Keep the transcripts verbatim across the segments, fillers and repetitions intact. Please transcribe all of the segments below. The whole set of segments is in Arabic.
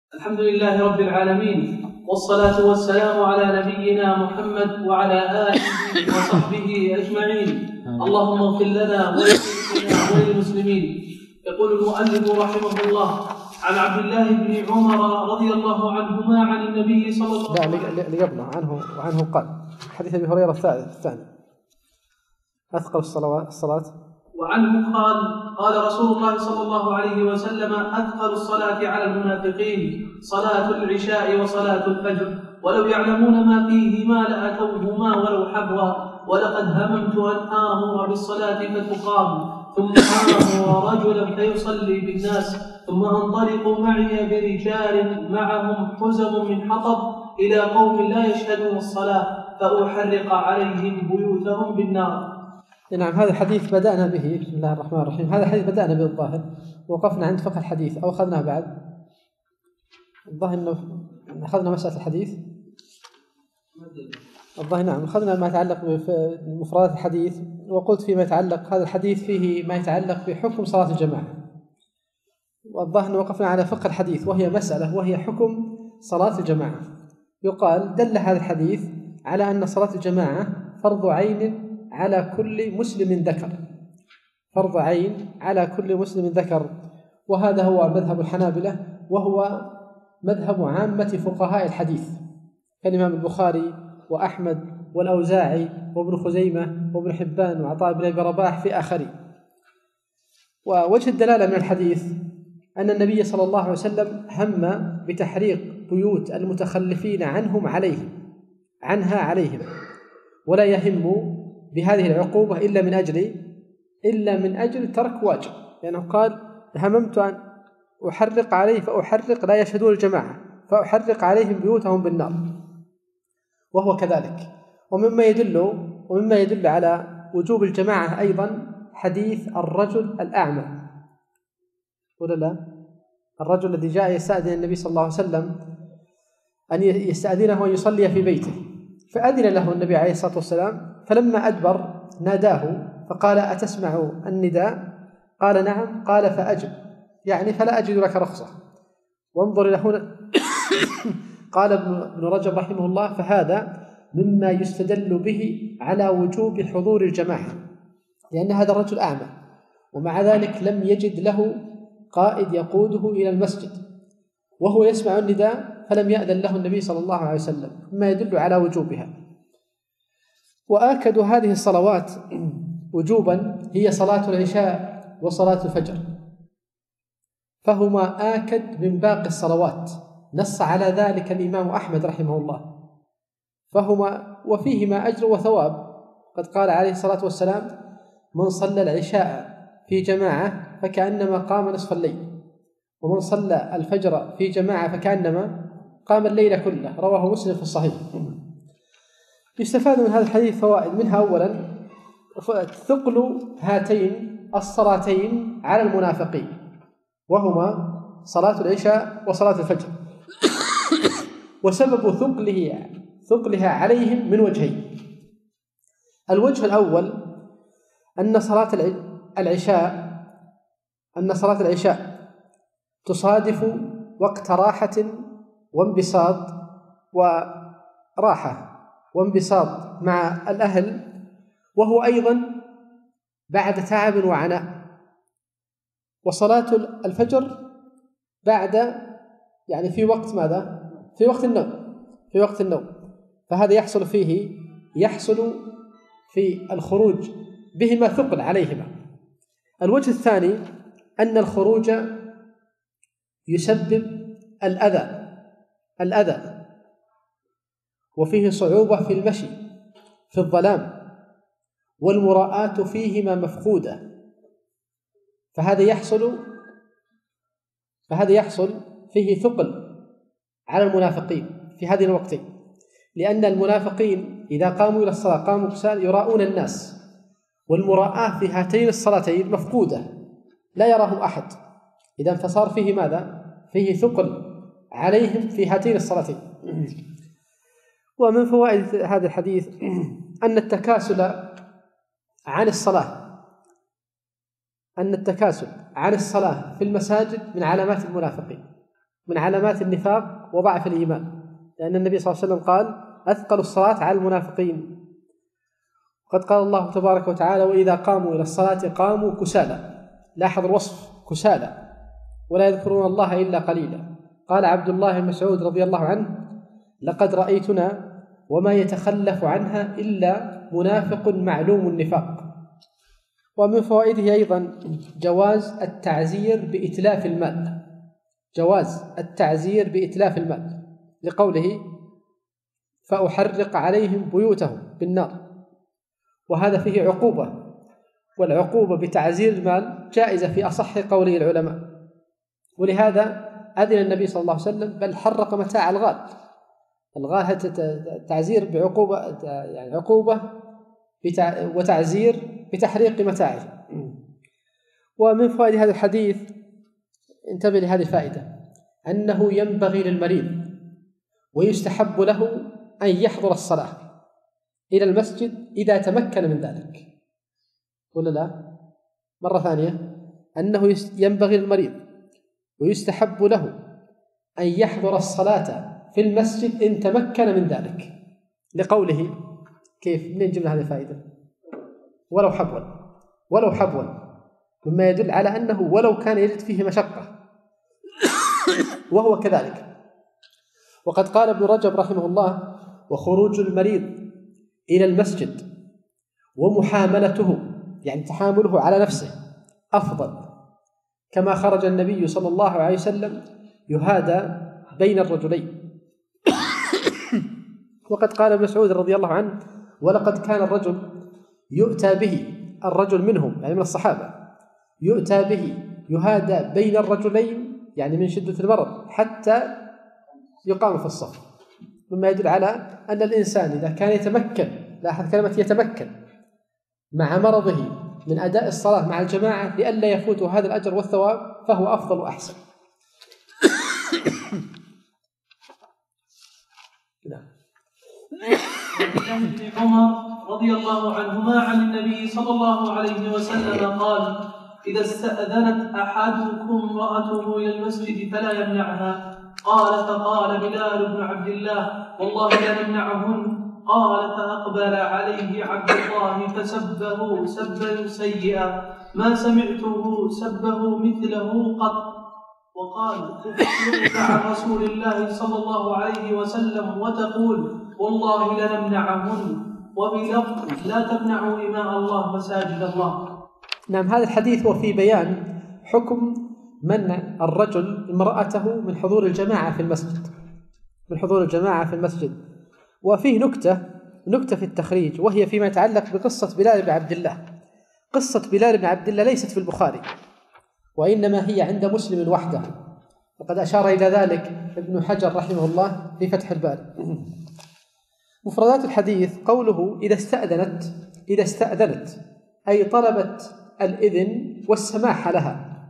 الحمد لله رب العالمين، والصلاة والسلام على نبينا محمد وعلى آله وصحبه أجمعين. اللهم اغفر لنا ولشيخنا وللمسلمين. يقول المؤلف رحمه الله: عن عبد الله بن عمر رضي الله عنهما عن النبي صلى الله عليه وسلم اللي قبله عنه وعنه قال حديث أبي هريرة الثاني أثقل الصلوات الصلاة وعنه قال: قال رسول الله صلى الله عليه وسلم: أثقل الصلاة على المنافقين صلاة العشاء وصلاة الفجر، ولو يعلمون ما فيهما لأتوهما ولو حبوا، ولقد هممت أن آمر بالصلاة فتقام ثم آمر رجلا فيصلي بالناس ثم انطلقوا معي برجال معهم حزم من حطب إلى قوم لا يشهدون الصلاة فأحرق عليهم بيوتهم بالنار. نعم، هذا الحديث بدأنا به. بسم الله الرحمن الرحيم. هذا الحديث بدأنا به الظاهر، وقفنا عند فقه الحديث أو أخذنا بعد الظاهر أنه أخذنا مسألة الحديث الظاهر نعم أخذنا ما يتعلق بمفردات الحديث، وقلت فيما يتعلق هذا الحديث فيه ما يتعلق بحكم صلاة الجماعة، والظاهر أنه وقفنا على فقه الحديث وهي مسألة وهي حكم صلاة الجماعة. يقال دل هذا الحديث على أن صلاة الجماعة فرض عين على كل مسلم ذكر، فرض عين على كل مسلم ذكر، وهذا هو مذهب الحنابلة، وهو مذهب عامة فقهاء الحديث كالإمام البخاري وأحمد والأوزاعي وابن خزيمة وابن حبان وعطاء بن أبي رباح في آخرين. ووجه الدلالة من الحديث أن النبي صلى الله عليه وسلم هم بتحريق بيوت المتخلفين عنهم عليهم عنها عليهم، ولا يهم بهذه العقوبة إلا من أجل إلا من أجل ترك واجب، لأنه يعني قال: هممت أن أحرق عليه فأحرق لا يشهدون الجماعة فأحرق عليهم بيوتهم بالنار، وهو كذلك. ومما يدل ومما يدل على وجوب الجماعة أيضا حديث الرجل الأعمى، ولا لا؟ الرجل الذي جاء يستأذن النبي صلى الله عليه وسلم أن يستأذنه أن يصلي في بيته، فأذن له النبي عليه الصلاة والسلام، فلما أدبر ناداه فقال: أتسمع النداء؟ قال: نعم. قال: فأجب، يعني فلا أجد لك رخصة. وانظر إلى هنا قال ابن رجب رحمه الله: فهذا مما يستدل به على وجوب حضور الجماعة، لأن هذا الرجل أعمى، ومع ذلك لم يجد له قائد يقوده إلى المسجد، وهو يسمع النداء فلم يأذن له النبي صلى الله عليه وسلم، مما يدل على وجوبها. وآكد هذه الصلوات وجوبا هي صلاة العشاء وصلاة الفجر، فهما آكد من باقي الصلوات، نص على ذلك الإمام أحمد رحمه الله، فهما وفيهما أجر وثواب. قد قال عليه الصلاة والسلام: من صلى العشاء في جماعة فكأنما قام نصف الليل، ومن صلى الفجر في جماعة فكأنما قام الليل كله، رواه مسلم في الصحيح. يستفاد من هذا الحديث فوائد، منها أولا ثقل هاتين الصلاتين على المنافقين، وهما صلاة العشاء وصلاة الفجر، وسبب ثقله ثقلها عليهم من وجهين. الوجه الأول أن صلاة العشاء أن صلاة العشاء تصادف وقت راحة وانبساط وراحة وانبساط مع الأهل، وهو أيضا بعد تعب وعناء. وصلاة الفجر بعد يعني في وقت ماذا؟ في وقت النوم في وقت النوم فهذا يحصل فيه يحصل في الخروج بهما ثقل عليهما. الوجه الثاني أن الخروج يسبب الأذى الأذى وفيه صعوبة في المشي في الظلام، والمراءة فيهما مفقودة، فهذا يحصل فهذا يحصل فيه ثقل على المنافقين في هذه الوقتين، لأن المنافقين إذا قاموا إلى الصلاة قاموا كسالى يراؤون الناس، والمراءة في هاتين الصلاتين مفقودة لا يراهم أحد، إذا فصار فيه ماذا؟ فيه ثقل عليهم في هاتين الصلاتين. ومن فوائد هذا الحديث أن التكاسل عن الصلاة أن التكاسل عن الصلاة في المساجد من علامات المنافقين، من علامات النفاق وضعف الإيمان، لأن النبي صلى الله عليه وسلم قال أثقل الصلاة على المنافقين. وقد قال الله تبارك وتعالى وإذا قاموا إلى الصلاة قاموا كسالى. لاحظ الوصف كسالى ولا يذكرون الله إلا قليلا. قال عبد الله بن مسعود رضي الله عنه لقد رأيتنا وما يتخلف عنها إلا منافق معلوم النفاق. ومن فوائده أيضا جواز التعزير بإتلاف المال، جواز التعزير بإتلاف المال، لقوله فأحرق عليهم بيوتهم بالنار، وهذا فيه عقوبة، والعقوبة بتعزير المال جائزة في أصح قوله العلماء، ولهذا أذن النبي صلى الله عليه وسلم بل حرق متاع الغال. الغال تعزير بعقوبة، يعني عقوبة وتعزير بتحريق متاعه. ومن فوائد هذا الحديث انتبه لهذه الفائدة، أنه ينبغي للمريض ويستحب له أن يحضر الصلاة إلى المسجد إذا تمكن من ذلك، ولا لا؟ مرة ثانية، أنه ينبغي للمريض ويستحب له أن يحضر الصلاة في المسجد إن تمكن من ذلك، لقوله كيف؟ من جملة هذه الفائدة ولو حبوا، ولو حبوا، مما يدل على أنه ولو كان يجد فيه مشقة وهو كذلك. وقد قال ابن رجب رحمه الله وخروج المريض إلى المسجد ومحاملته، يعني تحامله على نفسه، أفضل، كما خرج النبي صلى الله عليه وسلم يهادى بين الرجلين. وقد قال ابن مسعود رضي الله عنه ولقد كان الرجل يؤتى به، الرجل منهم يعني من الصحابة، يؤتى به يهادى بين الرجلين، يعني من شدة المرض حتى يقام في الصف، مما يدل على أن الإنسان إذا كان يتمكن، لاحظ كلمة يتمكن، مع مرضه من أداء الصلاة مع الجماعة لئلا يفوته هذا الأجر والثواب، فهو أفضل وأحسن. عن ابن عمر رضي الله عنهما عن النبي صلى الله عليه وسلم قال إذا استأذنت أحدكم امرأته إلى المسجد فلا يمنعها. قال فقال بلال بن عبد الله والله لا نمنعهن. قال فأقبل عليه عبد الله فسبه سبا سيئا ما سمعته سبه مثله قط، وقال تخبرك عن رسول الله صلى الله عليه وسلم وتقول والله لنمنعهن، وبلفظ لا تمنعوا إماء الله مساجد الله. نعم، هذا الحديث هو في بيان حكم منع الرجل امرأته من حضور الجماعة في المسجد، من حضور الجماعة في المسجد. وفيه نكتة نكتة في التخريج، وهي فيما يتعلق بقصة بلال بن عبد الله. قصة بلال بن عبد الله ليست في البخاري، وإنما هي عند مسلم وحده، وقد أشار إلى ذلك ابن حجر رحمه الله في فتح الباري. مفردات الحديث قوله إذا استأذنت، إذا استأذنت أي طلبت الإذن والسماح لها.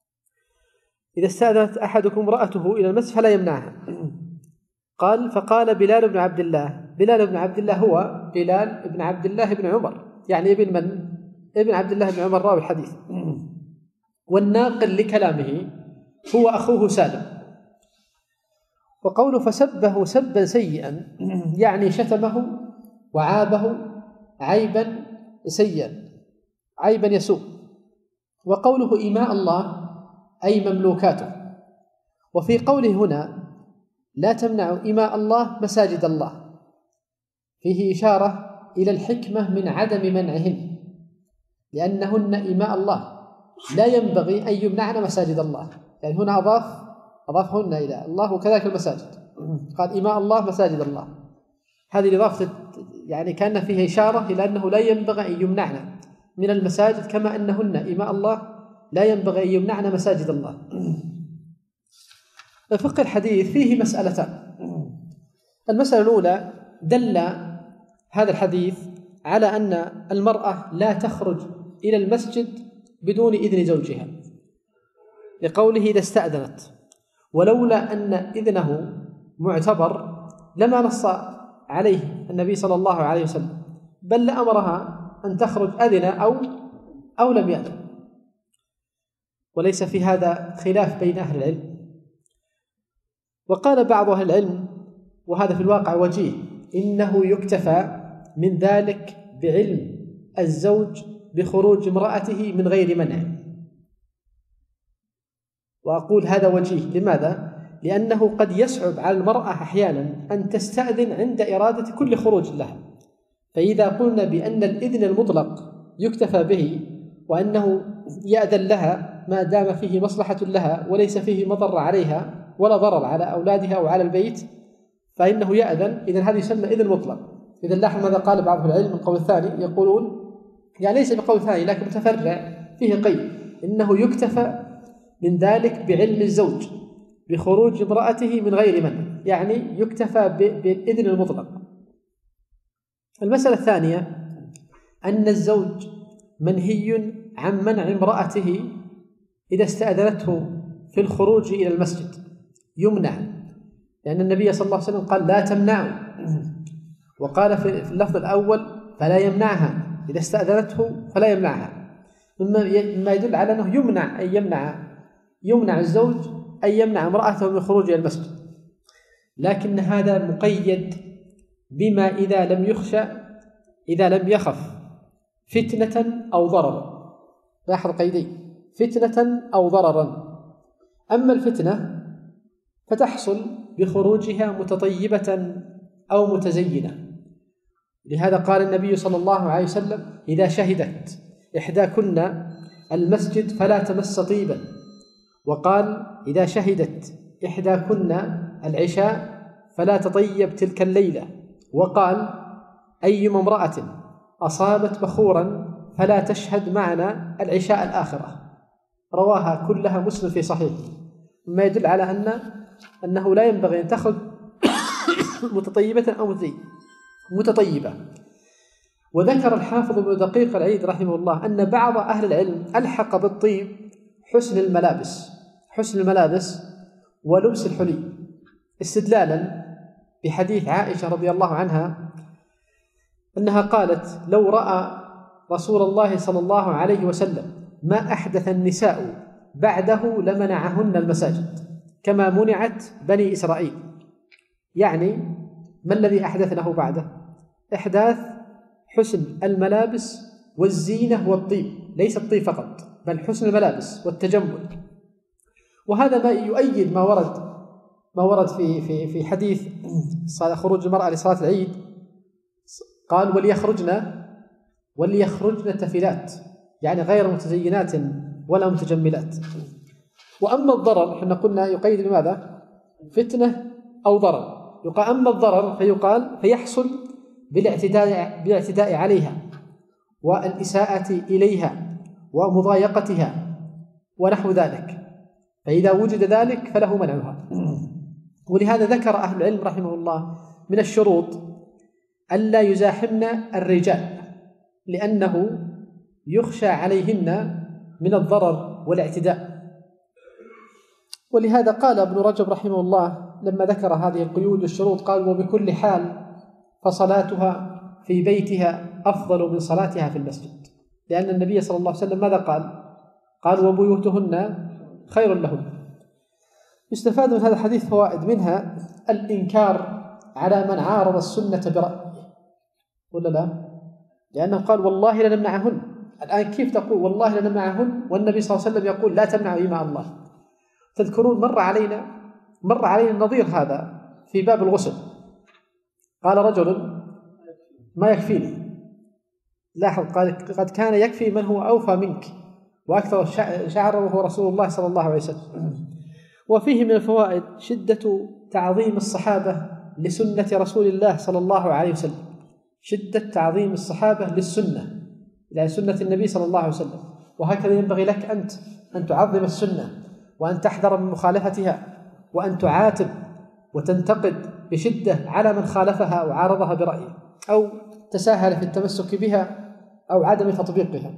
إذا استأذنت أحدكم امرأته إلى المسجد فلا يمنعها. قال فقال بلال بن عبد الله، بلال بن عبد الله هو بلال بن عبد الله بن عمر، يعني ابن من؟ ابن عبد الله بن عمر راوي الحديث، والناقل لكلامه هو أخوه سالم. وقوله فسبه سبا سيئا يعني شتمه وعابه عيبا سيئا، عيبا يسوء. وقوله إيماء الله أي مملوكاته. وفي قوله هنا لا تمنعوا إيماء الله مساجد الله فيه إشارة إلى الحكمة من عدم منعهن، لأنهن إيماء الله لا ينبغي أن يمنعن مساجد الله، يعني هنا أضاف أضافهن إلى الله وكذلك المساجد، قال إيماء الله مساجد الله. هذه الإضافة يعني كان فيها إشارة إلى أنه لا ينبغي أن يمنعن من المساجد، كما أنهن إيماء الله لا ينبغي أن يمنعن مساجد الله. فقه الحديث فيه مسألتان. المسألة الأولى دل هذا الحديث على أن المرأة لا تخرج إلى المسجد بدون إذن زوجها، لقوله إذا استأذنت، ولولا أن إذنه معتبر لما نص عليه النبي صلى الله عليه وسلم، بل لأمرها أن تخرج أذن أو أو لم يأذن، وليس في هذا خلاف بين أهل العلم. وقال بعض أهل العلم، وهذا في الواقع وجيه، إنه يكتفى من ذلك بعلم الزوج بخروج امرأته من غير منع. وأقول هذا وجيه، لماذا؟ لأنه قد يصعب على المرأة أحيانا أن تستأذن عند إرادة كل خروج لها. فإذا قلنا بأن الإذن المطلق يكتفى به، وأنه يأذن لها ما دام فيه مصلحة لها وليس فيه مضر عليها ولا ضرر على أولادها أو على البيت، فإنه يأذن، إذن هذا يسمى إذن مطلق. إذن لاحظ ماذا قال بعض العلم. القول الثاني يقولون، يعني ليس بقول ثاني لكن متفرع فيه قيد، إنه يكتفى من ذلك بعلم الزوج بخروج امرأته من غير منع، يعني يكتفى بالإذن المطلق. المسألة الثانية أن الزوج منهي عن منع امرأته إذا استأذنته في الخروج إلى المسجد، يمنع، لأن النبي صلى الله عليه وسلم قال لا تمنعوا، وقال في اللفظ الأول فلا يمنعها، إذا استأذنته فلا يمنعها، مما يدل على أنه يمنع أن يمنع يمنع الزوج أن يمنع امرأته من الخروج إلى المسجد. لكن هذا مقيد بما إذا لم يخشى إذا لم يخف فتنة أو ضررا. لاحظ قيدين، فتنة أو ضررا. أما الفتنة فتحصل بخروجها متطيبة أو متزينة. لهذا قال النبي صلى الله عليه وسلم إذا شهدت إحداكن المسجد فلا تمس طيبا، وقال إذا شهدت إحداكن العشاء فلا تطيب تلك الليلة، وقال أيما امرأة أصابت بخورا فلا تشهد معنا العشاء الآخرة. رواها كلها مسلم في صحيح، ما يدل على أن أنه لا ينبغي أن تخرج متطيبة أو متطيبة. وذكر الحافظ ابن دقيق العيد رحمه الله أن بعض أهل العلم ألحق بالطيب حسن الملابس حسن الملابس ولبس الحلي، استدلالا بحديث عائشة رضي الله عنها أنها قالت لو رأى رسول الله صلى الله عليه وسلم ما أحدث النساء بعده لمنعهن المساجد كما منعت بني إسرائيل. يعني ما الذي أحدثنه بعده؟ إحداث حسن الملابس والزينة والطيب، ليس الطيب فقط بل حسن الملابس والتجمل. وهذا ما يؤيد ما ورد ما ورد في في في حديث خروج المرأة لصلاة العيد، قال وليخرجن وليخرجن تفلات، يعني غير متزينات ولا متجملات. وأما الضرر احنا قلنا يقيد بماذا؟ فتنة أو ضرر. يقال أما الضرر فيقال فيحصل بالاعتداء بالاعتداء عليها والإساءة إليها ومضايقتها ونحو ذلك، فإذا وجد ذلك فله منعها. ولهذا ذكر أهل العلم رحمه الله من الشروط ألا يزاحمن الرجال، لأنه يخشى عليهن من الضرر والاعتداء. ولهذا قال ابن رجب رحمه الله لما ذكر هذه القيود والشروط قال وبكل حال فصلاتها في بيتها أفضل من صلاتها في المسجد، لأن النبي صلى الله عليه وسلم ماذا قال؟ قال وبيوتهن خير لهن. يستفاد من هذا الحديث فوائد، منها الإنكار على من عارض السنة برأيه، ولا لا؟ لأنه قال والله لنمنعهن. الآن كيف تقول والله لنمنعهن والنبي صلى الله عليه وسلم يقول لا تمنعوا إماء الله؟ تذكرون مر علينا مر علينا نظير هذا في باب الغسل، قال رجل ما يكفيني. لاحظ قال قد كان يكفي من هو أوفى منك وأكثر شعرا وهو رسول الله صلى الله عليه وسلم. وفيه من الفوائد شدة تعظيم الصحابة لسنة رسول الله صلى الله عليه وسلم، شدة تعظيم الصحابة للسنة، إلى سنة النبي صلى الله عليه وسلم. وهكذا ينبغي لك أنت أن تعظم السنة وأن تحذر من مخالفتها وأن تعاتب وتنتقد بشدة على من خالفها أو عارضها برأيه أو تساهل في التمسك بها أو عدم تطبيقها.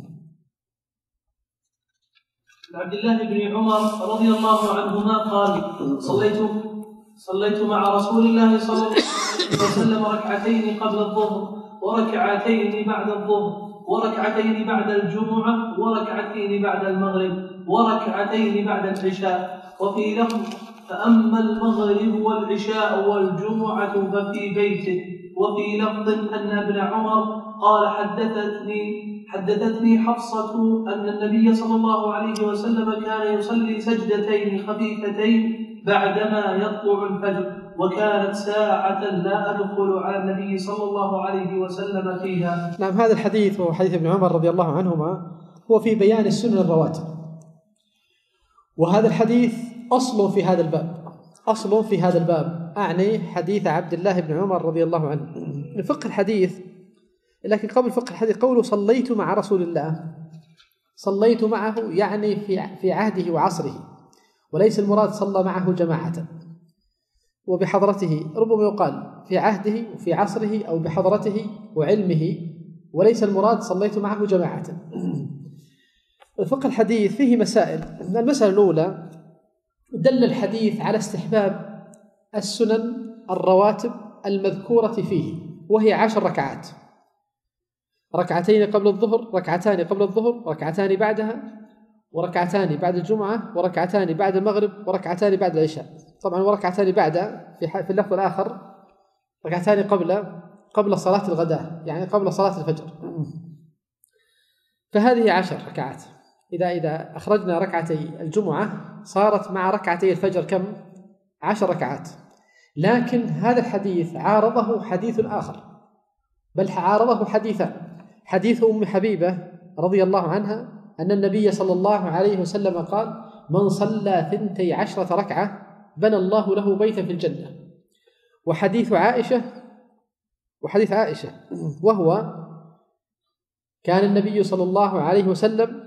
عبد الله بن عمر رضي الله عنهما قال صليت صليت مع رسول الله صلى الله عليه وسلم ركعتين قبل الظهر وركعتين بعد الظهر وركعتين بعد الجمعة وركعتين بعد المغرب وركعتين بعد العشاء. وفي لفظ فأما المغرب والعشاء والجمعة ففي بيته. وفي لفظ أن ابن عمر قال حدثتني حدثتني حفصة أن النبي صلى الله عليه وسلم كان يصلي سجدتين خفيفتين بعدما يطلع الفجر، وكانت ساعة لا أدخل على النبي صلى الله عليه وسلم فيها. نعم، هذا الحديث هو حديث ابن عمر رضي الله عنهما، هو في بيان السنن الرواتب، وهذا الحديث أصل في هذا الباب، أصل في هذا الباب أعني حديث عبد الله بن عمر رضي الله عنه من فقه الحديث. لكن قبل فقه الحديث قوله صليت مع رسول الله، صليت معه يعني في في عهده وعصره، وليس المراد صلى معه جماعة وبحضرته، ربما يقال في عهده وفي عصره أو بحضرته وعلمه، وليس المراد صليت معه جماعة. فقه الحديث فيه مسائل. المسألة الأولى، دل الحديث على استحباب السنن الرواتب المذكورة فيه، وهي عشر ركعات، ركعتين قبل الظهر، ركعتان قبل الظهر، ركعتان بعدها، وركعتان بعد الجمعة، وركعتان بعد المغرب، وركعتان بعد العشاء. طبعا وركعتان بعد في اللفظ الآخر ركعتان قبل قبل صلاة الغداء، يعني قبل صلاة الفجر. فهذه عشر ركعات. إذا إذا أخرجنا ركعتي الجمعة صارت مع ركعتي الفجر كم؟ عشر ركعات. لكن هذا الحديث عارضه حديث آخر، بل عارضه حديثان. حديث أم حبيبة رضي الله عنها أن النبي صلى الله عليه وسلم قال: من صلى ثنتي عشرة ركعة بنى الله له بيتا في الجنة. وحديث عائشة وحديث عائشة وهو كان النبي صلى الله عليه وسلم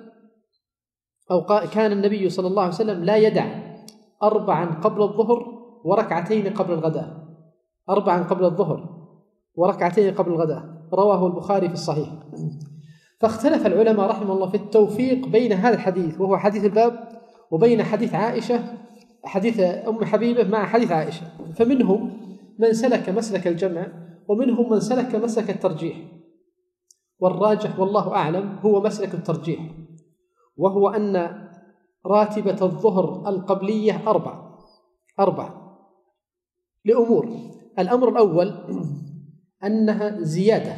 أو كان النبي صلى الله عليه وسلم لا يدع أربعا قبل الظهر وركعتين قبل الغداء، أربعا قبل الظهر وركعتين قبل الغداء، رواه البخاري في الصحيح. فاختلف العلماء رحمه الله في التوفيق بين هذا الحديث وهو حديث الباب وبين حديث عائشة، حديث أم حبيبة مع حديث عائشة. فمنهم من سلك مسلك الجمع، ومنهم من سلك مسلك الترجيح، والراجح والله أعلم هو مسلك الترجيح، وهو أن راتبة الظهر القبلية أربع أربع لأمور. الأمر الأول أنها زيادة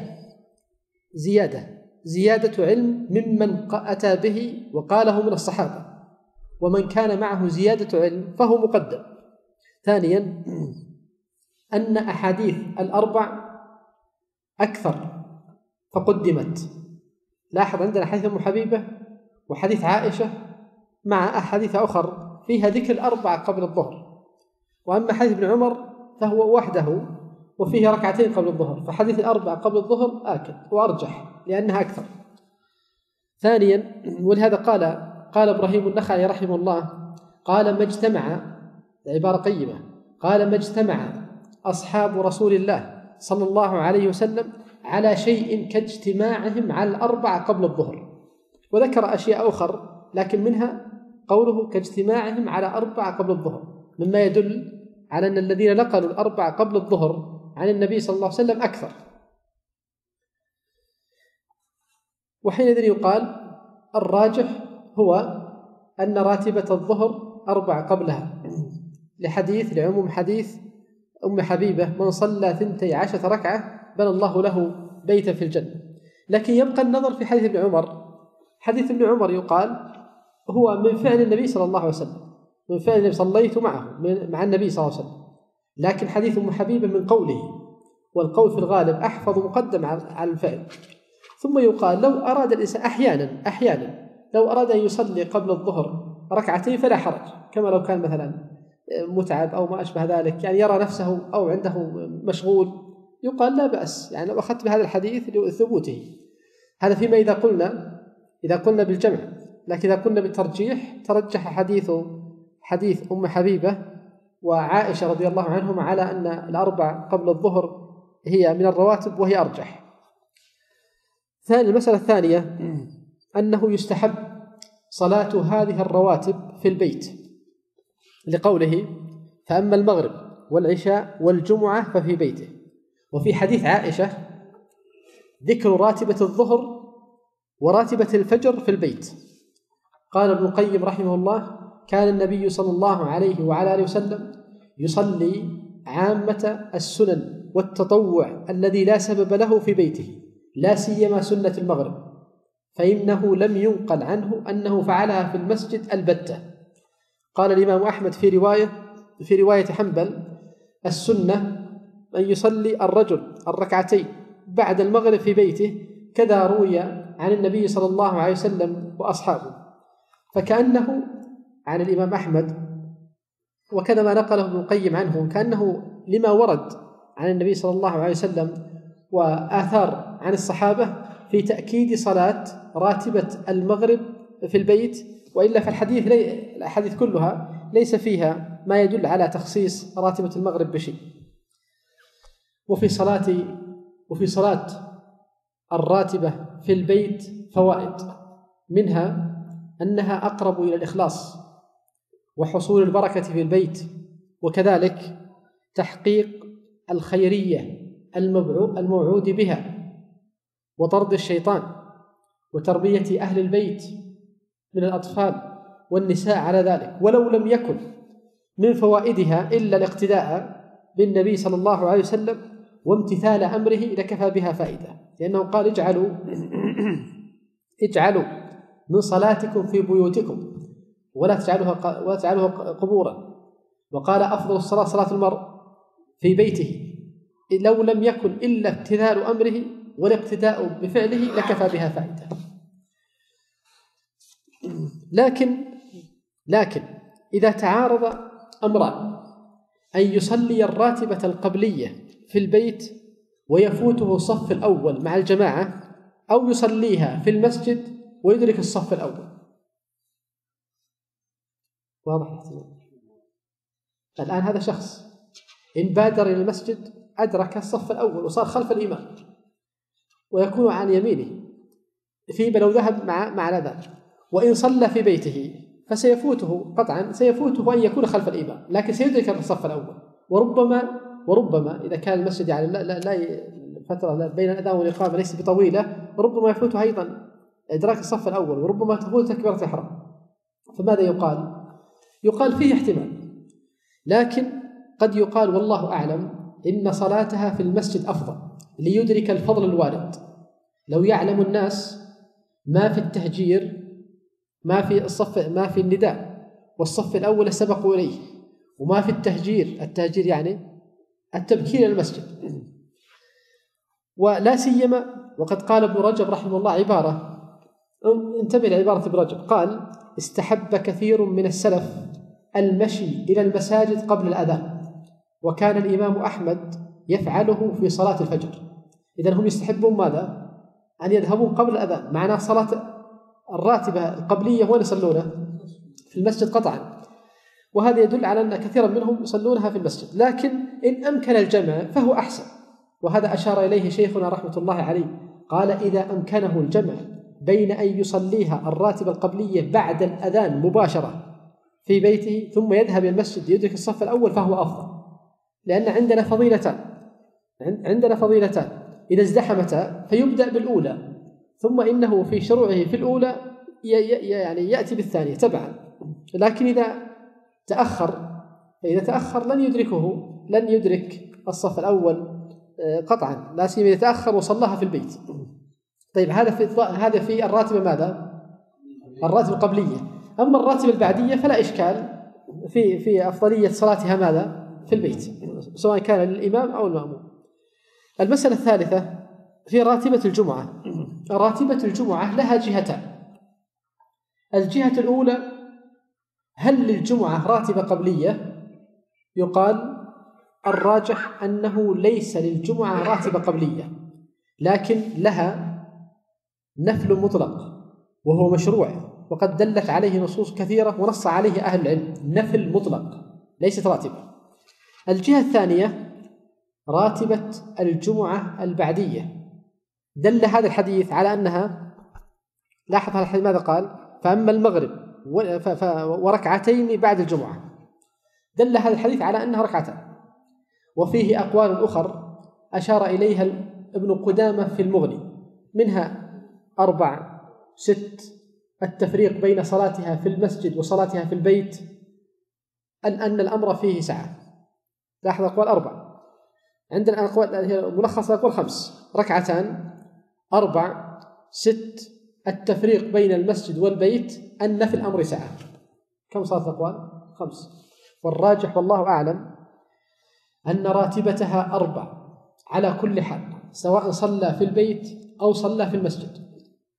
زيادة زيادة علم ممن أتى به وقاله من الصحابة، ومن كان معه زيادة علم فهو مقدم. ثانيا أن أحاديث الأربع أكثر فقدمت. لاحظ عندنا حديث أم حبيبة وحديث عائشة مع أحاديث أخر فيها ذكر الأربع قبل الظهر، وأما حديث ابن عمر فهو وحده وفيه ركعتين قبل الظهر، فحديث الأربع قبل الظهر آكد وأرجح لأنها أكثر. ثانيا، ولهذا قال قال إبراهيم النخعي رحمه الله، قال ما اجتمع، عبارة قيمة، قال ما اجتمع أصحاب رسول الله صلى الله عليه وسلم على شيء كاجتماعهم على الأربع قبل الظهر. وذكر أشياء أخر لكن منها قوله كاجتماعهم على أربع قبل الظهر، مما يدل على أن الذين نقلوا الأربع قبل الظهر عن النبي صلى الله عليه وسلم أكثر. وحينئذ يقال الراجح هو أن راتبة الظهر أربع قبلها، لحديث لعموم حديث أم حبيبة: من صلى ثنتي عشرة ركعة بنى الله له بيتا في الجنة. لكن يبقى النظر في حديث ابن عمر. حديث ابن عمر يقال هو من فعل النبي صلى الله عليه وسلم، من فعل النبي صليت معه مع النبي صلى الله عليه وسلم. لكن حديث أم حبيبة من قوله، والقول في الغالب أحفظ مقدم على الفعل. ثم يقال لو أراد الإنسان أحيانا أحيانا لو أراد أن يصلي قبل الظهر ركعتين فلا حرج، كما لو كان مثلا متعب أو ما أشبه ذلك، يعني يرى نفسه أو عنده مشغول، يقال لا بأس، يعني لو أخذت بهذا الحديث لثبوته. هذا فيما إذا قلنا إذا قلنا بالجمع. لكن إذا قلنا بالترجيح ترجح حديث حديث أم حبيبة وعائشة رضي الله عنهم على أن الأربع قبل الظهر هي من الرواتب وهي أرجح. ثاني المسألة الثانية أنه يستحب صلاة هذه الرواتب في البيت، لقوله: فأما المغرب والعشاء والجمعة ففي بيته. وفي حديث عائشة ذكر راتبة الظهر وراتبة الفجر في البيت. قال ابن القيم رحمه الله: كان النبي صلى الله عليه وعلى آله وسلم يصلي عامة السنن والتطوع الذي لا سبب له في بيته، لا سيما سنة المغرب، فإنه لم ينقل عنه أنه فعلها في المسجد البتة. قال الإمام أحمد في رواية في رواية حنبل: السنة أن يصلي الرجل الركعتين بعد المغرب في بيته، كذا روي عن النبي صلى الله عليه وسلم وأصحابه. فكأنه عن الإمام أحمد، وكذا ما نقله ابن القيم عنه، كأنه لما ورد عن النبي صلى الله عليه وسلم وآثار عن الصحابة في تأكيد صلاة راتبة المغرب في البيت، وإلا فالحديث لي... الأحاديث كلها ليس فيها ما يدل على تخصيص راتبة المغرب بشيء. وفي صلاة وفي صلاة الراتبة في البيت فوائد، منها أنها أقرب إلى الإخلاص وحصول البركة في البيت، وكذلك تحقيق الخيرية الموعود بها وطرد الشيطان وتربية أهل البيت من الأطفال والنساء على ذلك. ولو لم يكن من فوائدها إلا الاقتداء بالنبي صلى الله عليه وسلم وامتثال أمره لكفى بها فائدة، لأنه قال: اجعلوا اجعلوا من صلاتكم في بيوتكم ولا تجعلوها ولا تجعلوها قبورا. وقال: أفضل الصلاة صلاة المرء في بيته. لو لم يكن إلا امتثال أمره والاقتداء بفعله لكفى بها فائدة. لكن لكن إذا تعارض أمران: أن يصلي الراتبة القبلية في البيت ويفوته الصف الأول مع الجماعة، أو يصليها في المسجد ويدرك الصف الأول. واضح؟ الآن هذا شخص إن بادر إلى المسجد أدرك الصف الأول وصار خلف الإمام ويكون عن يمينه، فيما لو ذهب مع مع الأذان. وإن صلى في بيته فسيفوته قطعا، سيفوته أن يكون خلف الإمام، لكن سيدرك الصف الأول. وربما وربما إذا كان المسجد يعني لا لا, لا الفترة بين الأذان والإقامة ليست بطويلة، ربما يفوته أيضا إدراك الصف الأول، وربما تفوت تكبيرة الإحرام. فماذا يقال؟ يقال فيه احتمال، لكن قد يقال والله أعلم إن صلاتها في المسجد أفضل ليدرك الفضل الوارد. لو يعلم الناس ما في التهجير، ما في الصف، ما في النداء والصف الأول سبقوا إليه، وما في التهجير، التهجير يعني التبكير إلى المسجد. ولا سيما وقد قال ابن رجب رحمه الله عبارة، انتبه لعبارة ابن رجب، قال: استحب كثير من السلف المشي إلى المساجد قبل الأذان، وكان الإمام أحمد يفعله في صلاة الفجر. إذن هم يستحبون ماذا؟ أن يذهبون قبل الأذان. معناه صلاة الراتبة القبلية وين يصلونه؟ في المسجد قطعا، وهذا يدل على أن كثيرا منهم يصلونها في المسجد. لكن إن أمكن الجمع فهو أحسن، وهذا أشار إليه شيخنا رحمة الله عليه، قال: إذا أمكنه الجمع بين أن يصليها الراتبة القبلية بعد الأذان مباشرة في بيته ثم يذهب إلى المسجد يدرك الصف الأول فهو أفضل، لأن عندنا فضيلتان عندنا فضيلتان إذا ازدحمتا فيبدأ بالأولى، ثم إنه في شروعه في الأولى يعني يأتي بالثانية تبعا. لكن إذا تأخر فإذا تأخر لن يدركه لن يدرك الصف الأول قطعا، لا سيما إذا تأخر وصلها في البيت. طيب هذا في هذا في الراتبة ماذا؟ الراتبة القبلية. أما الراتبة البعدية فلا إشكال في في أفضلية صلاتها ماذا؟ في البيت، سواء كان للإمام أو المأموم. المسألة الثالثة في راتبة الجمعة. راتبة الجمعة لها جهتان. الجهة الأولى: هل للجمعة راتبة قبلية؟ يقال الراجح أنه ليس للجمعة راتبة قبلية، لكن لها نفل مطلق وهو مشروع، وقد دلت عليه نصوص كثيرة ونص عليه أهل العلم، نفل مطلق ليست راتبة. الجهة الثانية راتبة الجمعة البعدية. دل هذا الحديث على أنها، لاحظ هذا الحديث ماذا قال؟ فأما المغرب وركعتين بعد الجمعة. دل هذا الحديث على أنها ركعتان. وفيه أقوال أخر أشار إليها ابن قدامة في المغني، منها أربع ست التفريق بين صلاتها في المسجد وصلاتها في البيت أن أن الأمر فيه سعة. لاحظ أقوال أربع، عندنا أقوال ملخص أقوال خمس: ركعتان، أربع، ست، التفريق بين المسجد والبيت، أن في الأمر سعة. كم صارت أقوال؟ خمس. والراجح والله أعلم أن راتبتها أربع على كل حال، سواء صلى في البيت أو صلى في المسجد،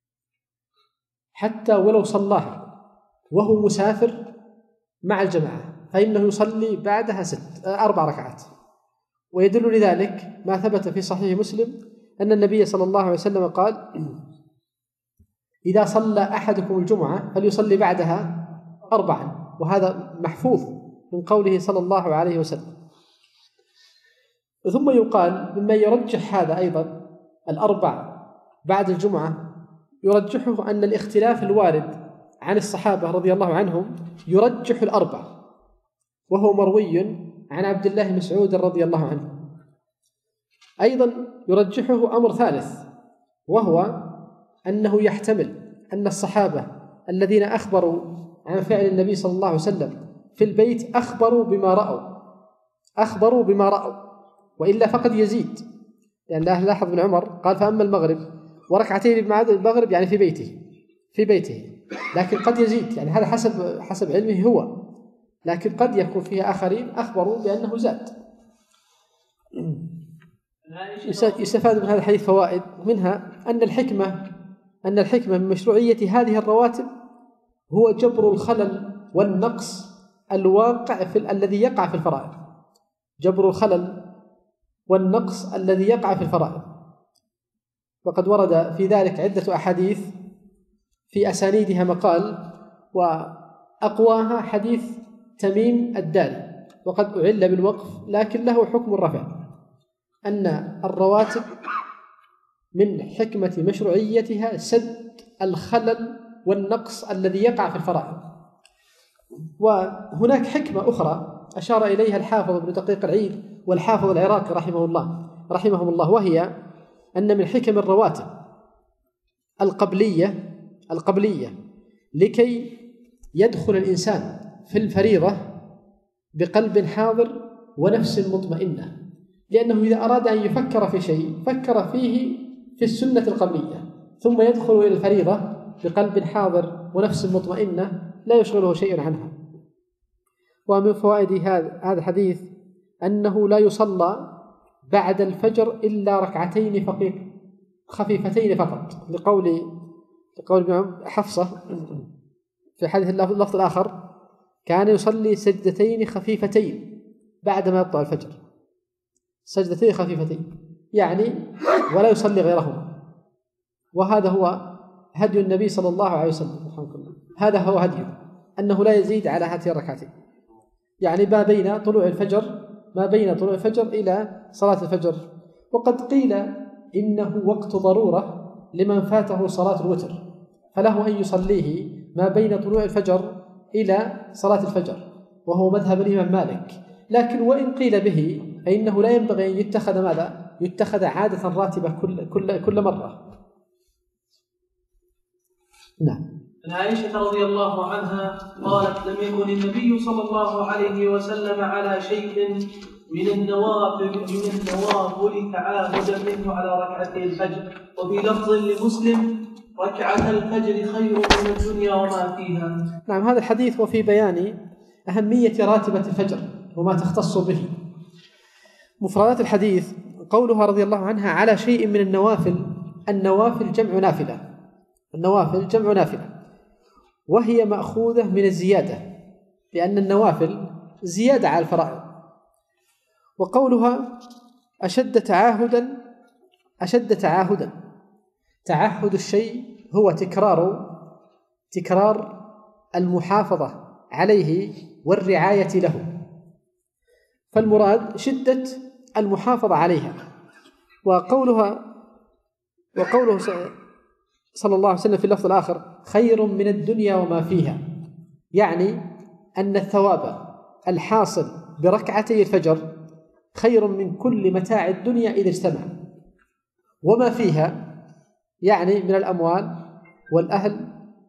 حتى ولو صلاها وهو مسافر مع الجماعة فإنه يصلي بعدها ست أربع ركعات. ويدل لذلك ما ثبت في صحيح مسلم أن النبي صلى الله عليه وسلم قال: إذا صلى أحدكم الجمعة فليصلي بعدها أربعا. وهذا محفوظ من قوله صلى الله عليه وسلم. ثم يقال مما يرجح هذا أيضا الأربع بعد الجمعة، يرجحه أن الاختلاف الوارد عن الصحابة رضي الله عنهم يرجح الأربع، وهو مروي عن عبد الله بن مسعود رضي الله عنه. أيضا يرجحه أمر ثالث، وهو أنه يحتمل أن الصحابة الذين أخبروا عن فعل النبي صلى الله عليه وسلم في البيت أخبروا بما رأوا أخبروا بما رأوا وإلا فقد يزيد. يعني لاحظ ابن عمر قال: فأما المغرب وركعتين بعد المغرب، يعني في بيته في بيته لكن قد يزيد، يعني هذا حسب حسب علمه هو، لكن قد يكون فيها آخرين أخبروا بأنه زاد. يستفاد من هذا الحديث فوائد، منها أن الحكمة أن الحكمة من مشروعية هذه الرواتب هو جبر الخلل والنقص الواقع في ال... الذي يقع في الفرائض، جبر الخلل والنقص الذي يقع في الفرائض. وقد ورد في ذلك عدة أحاديث في أسانيدها مقال، وأقواها حديث تميم الداري، وقد أعل بالوقف لكن له حكم الرفع، أن الرواتب من حكمة مشروعيتها سد الخلل والنقص الذي يقع في الفرائض. وهناك حكمة أخرى أشار إليها الحافظ ابن دقيق العيد والحافظ العراقي رحمه الله رحمهم الله وهي أن من حكم الرواتب القبلية القبلية لكي يدخل الإنسان في الفريضة بقلب حاضر ونفس مطمئنة، لأنه إذا أراد أن يفكر في شيء فكر فيه في السنة القبلية، ثم يدخل إلى الفريضة بقلب حاضر ونفس مطمئنة لا يشغله شيء عنها. ومن فوائد هذا الحديث أنه لا يصلى بعد الفجر إلا ركعتين فقط خفيفتين فقط، لقول لقول حفصة في حديث اللفظ الآخر: كان يصلي سجدتين خفيفتين بعدما يطلع الفجر، سجدتين خفيفتين يعني ولا يصلي غيرهما. وهذا هو هدي النبي صلى الله عليه وسلم، هذا هو هديه، أنه لا يزيد على هاتين الركعتين، يعني ما بين طلوع الفجر ما بين طلوع الفجر إلى صلاة الفجر. وقد قيل إنه وقت ضرورة لمن فاته صلاة الوتر، فله أن يصليه ما بين طلوع الفجر إلى صلاة الفجر، وهو مذهب الإمام مالك. لكن وإن قيل به فإنه لا ينبغي أن يتخذ ماذا؟ يتخذ عادة راتبة كل كل كل مرة. نعم. عن عائشة رضي الله عنها قالت: لم يكن النبي صلى الله عليه وسلم على شيء من النوافل من النوافل تعاهدا منه على ركعتي الفجر، وفي لفظ لمسلم: ركعة الفجر خير من الدنيا وما فيها. نعم، هذا الحديث وفي بيان أهمية راتبة الفجر وما تختص به. مفردات الحديث قولها رضي الله عنها على شيء من النوافل، النوافل جمع نافلة، النوافل جمع نافلة، وهي مأخوذة من الزيادة، لأن النوافل زيادة على الفرائض. وقولها أشد تعاهدا أشد تعاهدا تعهد الشيء هو تكرار تكرار المحافظة عليه والرعاية له، فالمراد شدة المحافظة عليها. وقولها وقوله صلى الله عليه وسلم في اللفظ الآخر: خير من الدنيا وما فيها، يعني أن الثواب الحاصل بركعتي الفجر خير من كل متاع الدنيا إذا اجتمع، وما فيها يعني من الأموال والأهل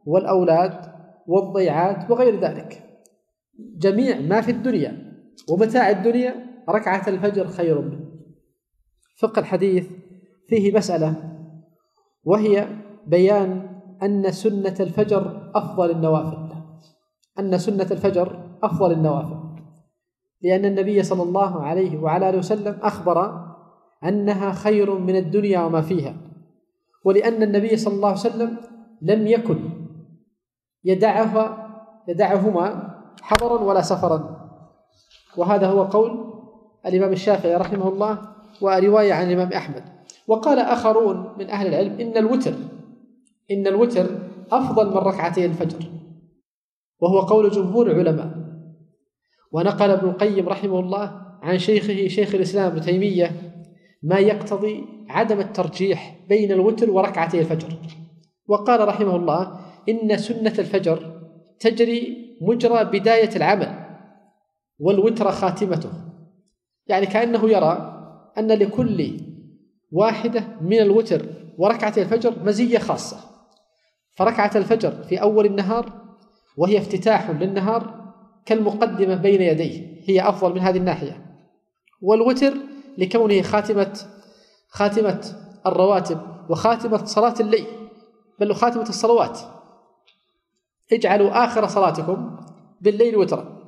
والأولاد والضيعات وغير ذلك. جميع ما في الدنيا ومتاع الدنيا ركعة الفجر خير منه. فقه الحديث فيه مسألة، وهي بيان أن سنة الفجر أفضل النوافل، أن سنة الفجر أفضل النوافل، لأن النبي صلى الله عليه وعلى آله وسلم أخبر أنها خير من الدنيا وما فيها، ولأن النبي صلى الله عليه وسلم لم يكن يدعها يدعهما حضرا ولا سفرا. وهذا هو قول الإمام الشافعي رحمه الله ورواية عن الإمام أحمد. وقال آخرون من أهل العلم إن الوتر إن الوتر أفضل من ركعتي الفجر، وهو قول جمهور العلماء. ونقل ابن القيم رحمه الله عن شيخه شيخ الإسلام ابن تيمية ما يقتضي عدم الترجيح بين الوتر وركعتي الفجر، وقال رحمه الله إن سنة الفجر تجري مجرى بداية العمل والوتر خاتمته، يعني كأنه يرى أن لكل واحدة من الوتر وركعة الفجر مزية خاصة، فركعة الفجر في أول النهار وهي افتتاح للنهار كالمقدمة بين يديه، هي أفضل من هذه الناحية، والوتر لكونه خاتمة خاتمة الرواتب وخاتمة صلاة الليل، بل خاتمة الصلوات. اجعلوا آخر صلاتكم بالليل وترا.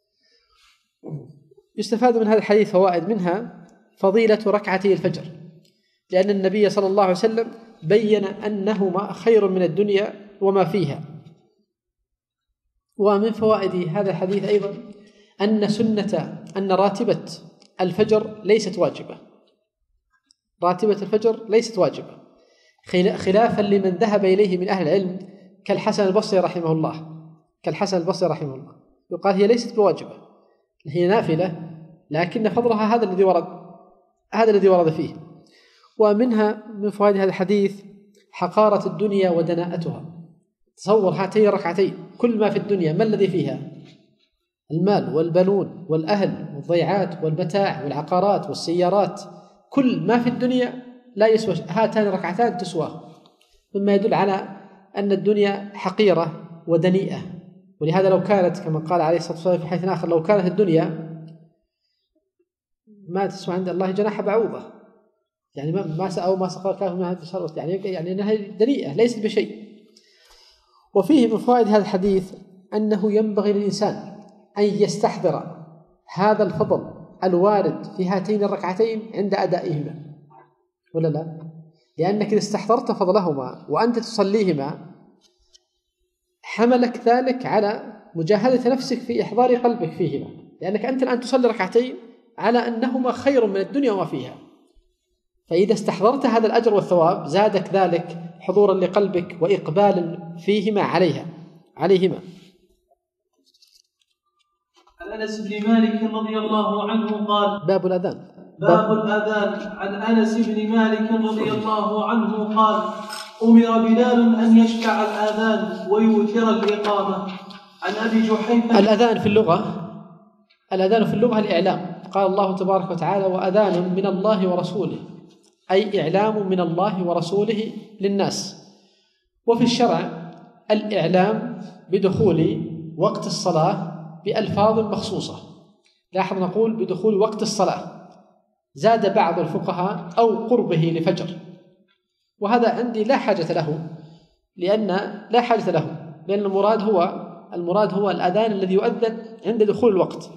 يستفاد من هذا الحديث فوائد، منها فضيلة ركعتي الفجر، لأن النبي صلى الله عليه وسلم بين أنهما خير من الدنيا وما فيها. ومن فوائد هذا الحديث أيضا أن سنة أن راتبة الفجر ليست واجبة، راتبة الفجر ليست واجبة، خلافا لمن ذهب إليه من أهل العلم كالحسن البصري رحمه الله كالحسن البصري رحمه الله يقال هي ليست بواجبة، هي نافلة، لكن فضلها هذا الذي ورد هذا الذي ورد فيه. ومنها من فوائد هذا الحديث حقارة الدنيا ودناءتها. تصور هاتين الركعتين، كل ما في الدنيا ما الذي فيها؟ المال والبنون والأهل والضيعات والمتاع والعقارات والسيارات، كل ما في الدنيا لا يسوى هاتان الركعتان تسواه، مما يدل على أن الدنيا حقيرة ودنيئة. ولهذا لو كانت كما قال عليه الصلاة والسلام في حديث آخر لو كانت الدنيا ما تسوى عند الله جناح بعوضة، يعني ما ما سأو ما سقى كافر ما هذه شرط، يعني يعني أنها دنيئة ليست بشيء. وفيه من فوائد هذا الحديث أنه ينبغي للإنسان أن يستحضر هذا الفضل الوارد في هاتين الركعتين عند أدائهما، ولا لا؟ لأنك إذا استحضرت فضلهما وأنت تصليهما حملك ذلك على مجاهدة نفسك في إحضار قلبك فيهما، لأنك أنت الآن تصلي ركعتين على أنهما خير من الدنيا وما فيها، فإذا استحضرت هذا الأجر والثواب زادك ذلك حضورا لقلبك وإقبالا فيهما عليها عليهما. عن أنس بن مالك رضي الله عنه قال: باب الأذان باب الأذان. عن أنس بن مالك رضي الله عنه قال: أمر بلال أن يشفع الآذان ويوتر الإقامة. عن أبي جحيفة. الأذان في اللغة الأذان في اللغة الإعلام، قال الله تبارك وتعالى: وأذان من الله ورسوله، أي إعلام من الله ورسوله للناس. وفي الشرع الإعلام بدخول وقت الصلاة بألفاظ مخصوصة. لاحظ نقول بدخول وقت الصلاة، زاد بعض الفقهاء أو قربه لفجر، وهذا عندي لا حاجة له، لأن لا حاجة له لأن المراد هو المراد هو الأذان الذي يؤذن عند دخول الوقت.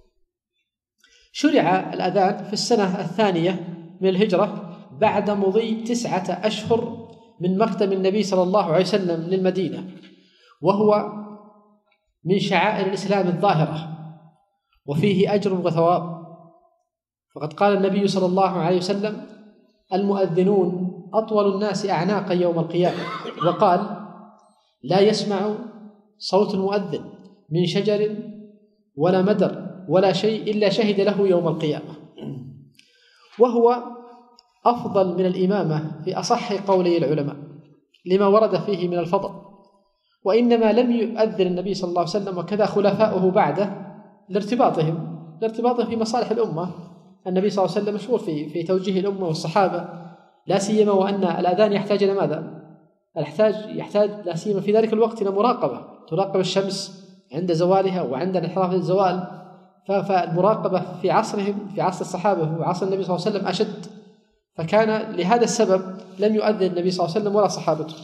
شرع الأذان في السنة الثانية من الهجرة بعد مضي تسعة أشهر من مقدم النبي صلى الله عليه وسلم للمدينة، وهو من شعائر الإسلام الظاهرة، وفيه أجر وثواب. فقد قال النبي صلى الله عليه وسلم: المؤذنون أطول الناس أعناقا يوم القيامة، وقال: لا يسمع صوت المؤذن من شجر ولا مدر ولا شيء إلا شهد له يوم القيامة. وهو أفضل من الإمامة في أصح قولي العلماء لما ورد فيه من الفضل، وإنما لم يؤذن النبي صلى الله عليه وسلم وكذا خلفاؤه بعده لارتباطهم لارتباطهم في مصالح الأمة. النبي صلى الله عليه وسلم مشهور في في توجيه الأمة والصحابة، لا سيما وأن الأذان يحتاج إلى ماذا؟ يحتاج يحتاج لا سيما في ذلك الوقت إلى مراقبة، تراقب الشمس عند زوالها وعند انحراف الزوال. فالمراقبة في عصرهم، في عصر الصحابة وعصر النبي صلى الله عليه وسلم أشد، فكان لهذا السبب لم يؤذن النبي صلى الله عليه وسلم ولا صحابته.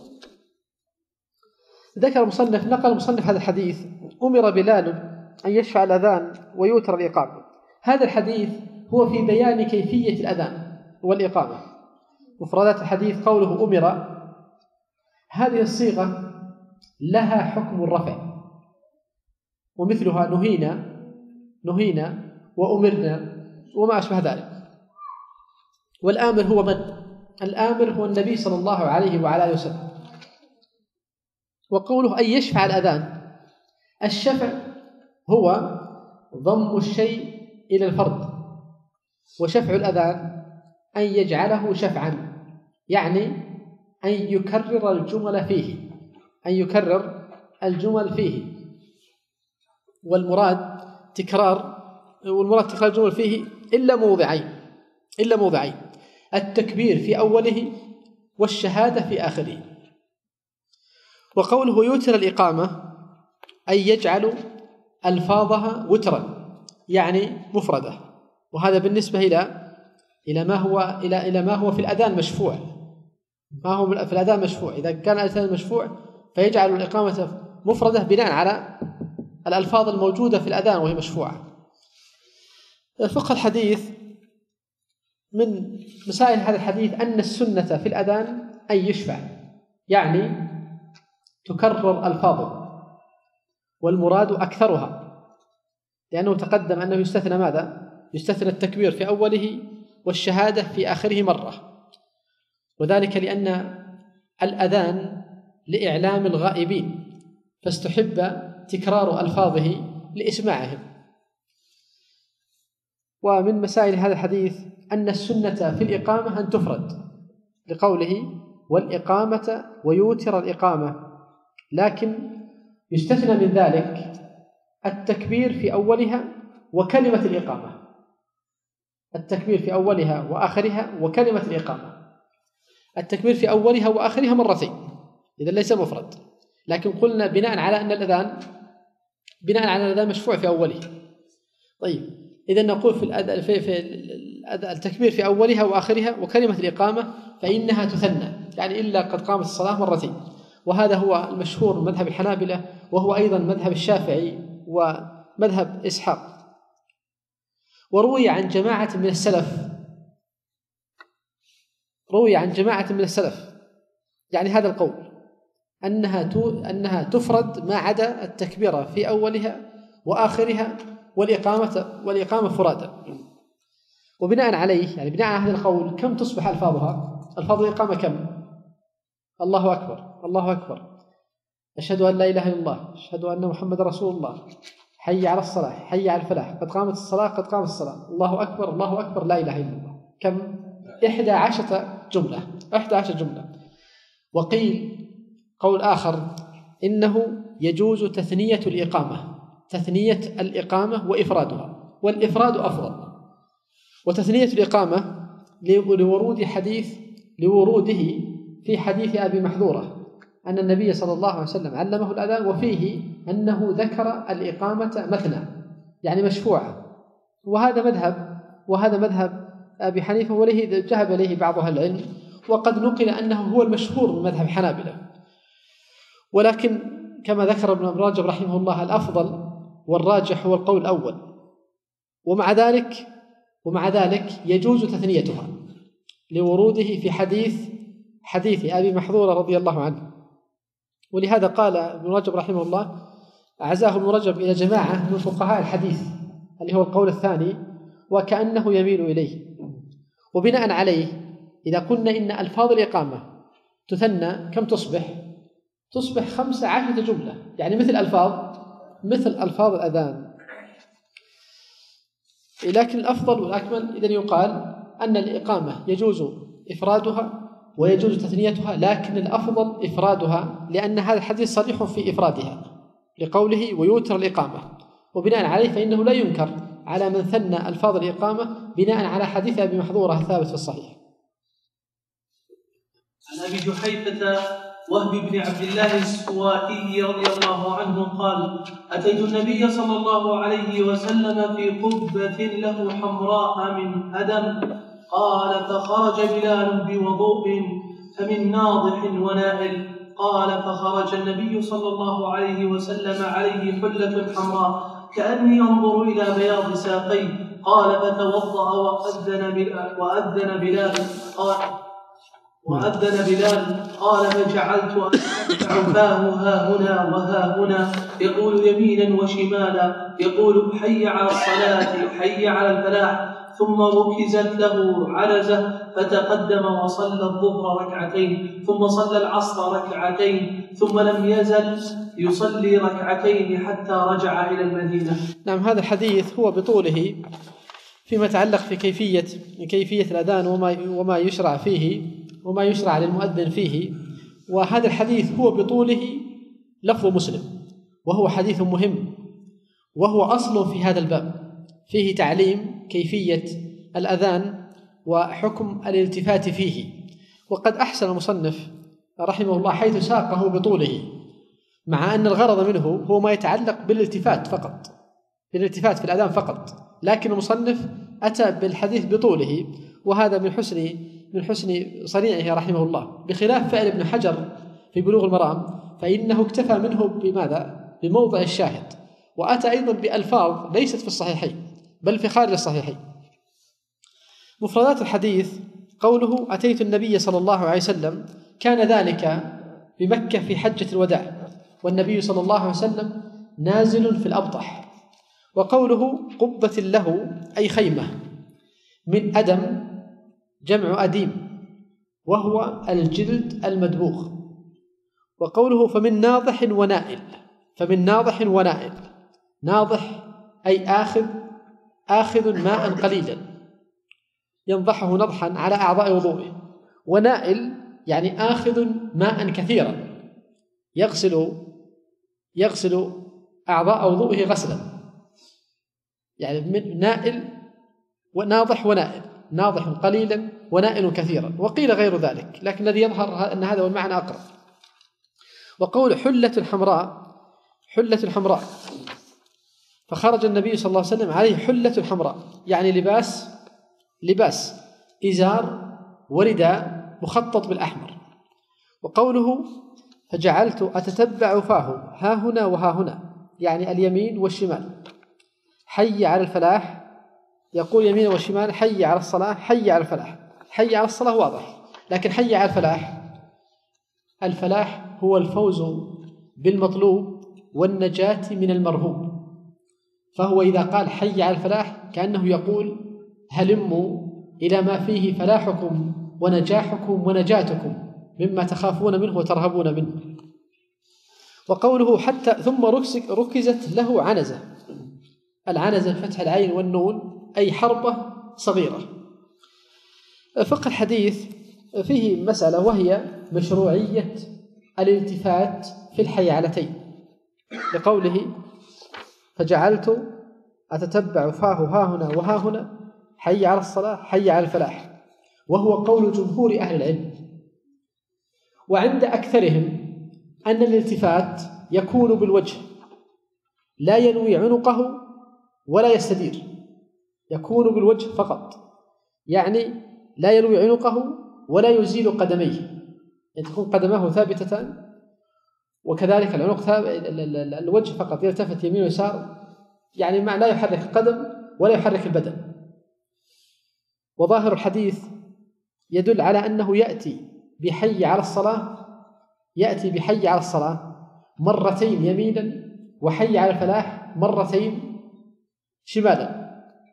ذكر المصنف نقل المصنف هذا الحديث: أمر بلال أن يشفع الأذان ويوتر الإقامة. هذا الحديث هو في بيان كيفية الأذان والإقامة. مفردات الحديث قوله أمر، هذه الصيغة لها حكم الرفع، ومثلها نهينا نهينا وأمرنا وما أشبه ذلك. والآمر هو من؟ الآمر هو النبي صلى الله عليه وعلى آله وسلم. وقوله أن يشفع الأذان، الشفع هو ضم الشيء إلى الفرد، وشفع الأذان أن يجعله شفعا، يعني أن يكرر الجمل فيه، أن يكرر الجمل فيه. والمراد تكرار والمراد تكرار الجمل فيه إلا موضعين إلا موضعين التكبير في أوله والشهادة في آخره. وقوله يوتر الإقامة أي يجعل ألفاظها وترا، يعني مفردة. وهذا بالنسبة إلى إلى ما هو إلى إلى ما هو في الأذان مشفوع. ما هو في الأذان مشفوع، إذا كان الأذان مشفوع فيجعل الإقامة مفردة بناء على الألفاظ الموجودة في الأذان وهي مشفوعة. فقه الحديث من مسائل هذا الحديث أن السنة في الأذان أن يشفع، يعني تكرر ألفاظه، والمراد أكثرها، لأنه تقدم أنه يستثنى ماذا؟ يستثنى التكبير في أوله والشهادة في آخره مرة، وذلك لأن الأذان لإعلام الغائبين، فاستحب تكرار ألفاظه لإسماعهم. ومن مسائل هذا الحديث أن السنة في الإقامة أن تفرد، لقوله والإقامة ويوتر الإقامة، لكن يستثنى من ذلك التكبير في أولها وكلمة الإقامة، التكبير في أولها وآخرها وكلمة الإقامة. التكبير في أولها وآخرها مرتين، إذا ليس مفرد، لكن قلنا بناء على أن الأذان بناء على الأذان مشفوع في أوله. طيب، إذا نقول في الأذان في, في التكبير في أولها وآخرها وكلمة الإقامة فإنها تثنى، يعني إلا قد قامت الصلاة مرتين. وهذا هو المشهور من مذهب الحنابلة، وهو أيضا مذهب الشافعي ومذهب إسحاق. وروي عن جماعة من السلف روي عن جماعة من السلف يعني هذا القول أنها أنها تفرد ما عدا التكبير في أولها وآخرها والإقامة والإقامة فرادى. وبناء عليه، يعني بناء على هذا القول، كم تصبح ألفاظها؟ ألفاظ الإقامة كم؟ الله أكبر، الله أكبر، أشهد أن لا إله إلا الله، أشهد أن محمد رسول الله، حي على الصلاة، حي على الفلاح، قد قامت الصلاة، قد قامت الصلاة، الله أكبر، الله أكبر، لا إله إلا الله. كم؟ إحدى عشرة جملة إحدى عشرة جملة. وقيل قول آخر إنه يجوز تثنية الإقامة تثنية الإقامة وإفرادها، والإفراد أفضل. وتثنية الإقامة لورود حديث لوروده في حديث أبي محذورة أن النبي صلى الله عليه وسلم علمه الأذان، وفيه أنه ذكر الإقامة مثنى، يعني مشفوعة. وهذا مذهب وهذا مذهب أبي حنيفة، وليه ذهب إليه بعض أهل العلم، وقد نقل أنه هو المشهور من مذهب حنابلة. ولكن كما ذكر ابن رجب رحمه الله الأفضل والراجح هو القول الأول. ومع ذلك ومع ذلك يجوز تثنيتها لوروده في حديث حديث أبي محذورة رضي الله عنه. ولهذا قال ابن رجب رحمه الله، أعزاه ابن رجب إلى جماعة من فقهاء الحديث اللي هو القول الثاني، وكأنه يميل إليه. وبناء عليه إذا قلنا إن ألفاظ الإقامة تثنى كم تصبح؟ تصبح خمسة عشرة جملة، يعني مثل ألفاظ مثل ألفاظ الأذان. لكن الأفضل والأكمل إذن يقال أن الإقامة يجوز إفرادها ويجوز تثنيتها، لكن الأفضل إفرادها، لأن هذا الحديث صريح في إفرادها لقوله ويوتر الإقامة. وبناء عليه فإنه لا ينكر على من ثنى ألفاظ الإقامة بناء على حديث أبي محذورة الثابت في الصحيح. عن أبي جحيفة وهب بن عبد الله السوائي رضي الله عنه قال: أتيت النبي صلى الله عليه وسلم في قبة له حمراء من أدم، قال: فخرج بلال بوضوء فمن ناضح ونائل، قال: فخرج النبي صلى الله عليه وسلم عليه حلة حمراء كأني أنظر إلى بياض ساقيه، قال: فتوضأ وأذن بلال, وأذن بلال قال وأذن بلال قال: فجعلت أتبع فاه ها هنا وها هنا، يقول يمينا وشمالا، يقول حي على الصلاة حي على الفلاح، ثم ركزت له عنزة فتقدم وصلى الظهر ركعتين، ثم صلى العصر ركعتين، ثم لم يزل يصلي ركعتين حتى رجع إلى المدينة. نعم، هذا الحديث هو بطوله فيما يتعلق في كيفية كيفية الأذان وما وما يشرع فيه وما يشرع للمؤذن فيه. وهذا الحديث هو بطوله لفظ مسلم، وهو حديث مهم، وهو أصل في هذا الباب، فيه تعليم كيفية الأذان وحكم الالتفات فيه. وقد أحسن المصنف رحمه الله حيث ساقه بطوله، مع أن الغرض منه هو ما يتعلق بالالتفات فقط، بالالتفات في الأذان فقط، لكن المصنف أتى بالحديث بطوله، وهذا من حسن من حسن صنيعه رحمه الله، بخلاف فعل ابن حجر في بلوغ المرام، فإنه اكتفى منه بماذا؟ بموضع الشاهد، وأتى أيضا بألفاظ ليست في الصحيحين بل في خارج الصحيحين. مفردات الحديث: قوله: أتيت النبي صلى الله عليه وسلم، كان ذلك بمكة في حجة الوداع، والنبي صلى الله عليه وسلم نازل في الأبطح. وقوله: قبة له أي خيمة، من أدم جمع أديم، وهو الجلد المدبوغ. وقوله: فمن ناضح ونائل، فمن ناضح ونائل، ناضح أي آخذ آخذ ماء قليلا ينضحه نضحا على أعضاء وضوءه، ونائل يعني آخذ ماء كثيرا يغسل يغسل أعضاء وضوءه غسلا، يعني من نائل وناضح ونائل، ناضح قليلا ونائل كثيرا، وقيل غير ذلك، لكن الذي يظهر أن هذا هو المعنى أقرب. وقول حلة حمراء، حلة حمراء، فخرج النبي صلى الله عليه وسلم عليه حلة حمراء، يعني لباس لباس إزار ورداء مخطط بالأحمر. وقوله: فجعلت أتتبع فاه ها هنا وها هنا، يعني اليمين والشمال. حي على الفلاح، يقول يمين وشمال، حي على الصلاة حي على الفلاح. حي على الصلاة واضح، لكن حي على الفلاح، الفلاح هو الفوز بالمطلوب والنجاة من المرهوب، فهو إذا قال حي على الفلاح كأنه يقول: هلموا إلى ما فيه فلاحكم ونجاحكم ونجاتكم مما تخافون منه وترهبون منه. وقوله: حتى ثم ركزت له عنزة، العنزة فتح العين والنون، أي حربة صغيرة. فقه الحديث فيه مسألة، وهي مشروعية الالتفات في الحيعلتين، لقوله: فجعلت أتتبع فاه ها هنا وها هنا، حي على الصلاة حي على الفلاح، وهو قول جمهور أهل العلم. وعند أكثرهم أن الالتفات يكون بالوجه، لا ينوي عنقه ولا يستدير، يكون بالوجه فقط، يعني لا ينوي عنقه ولا يزيل قدميه، يعني تكون قدماه ثابتتان، وكذلك العنق ثابت، الوجه فقط يلتفت يمين ويسار، يعني ما لا يحرك القدم ولا يحرك البدن. وظاهر الحديث يدل على أنه يأتي بحي على الصلاة يأتي بحي على الصلاة مرتين يمينا، وحي على الفلاح مرتين شمالا.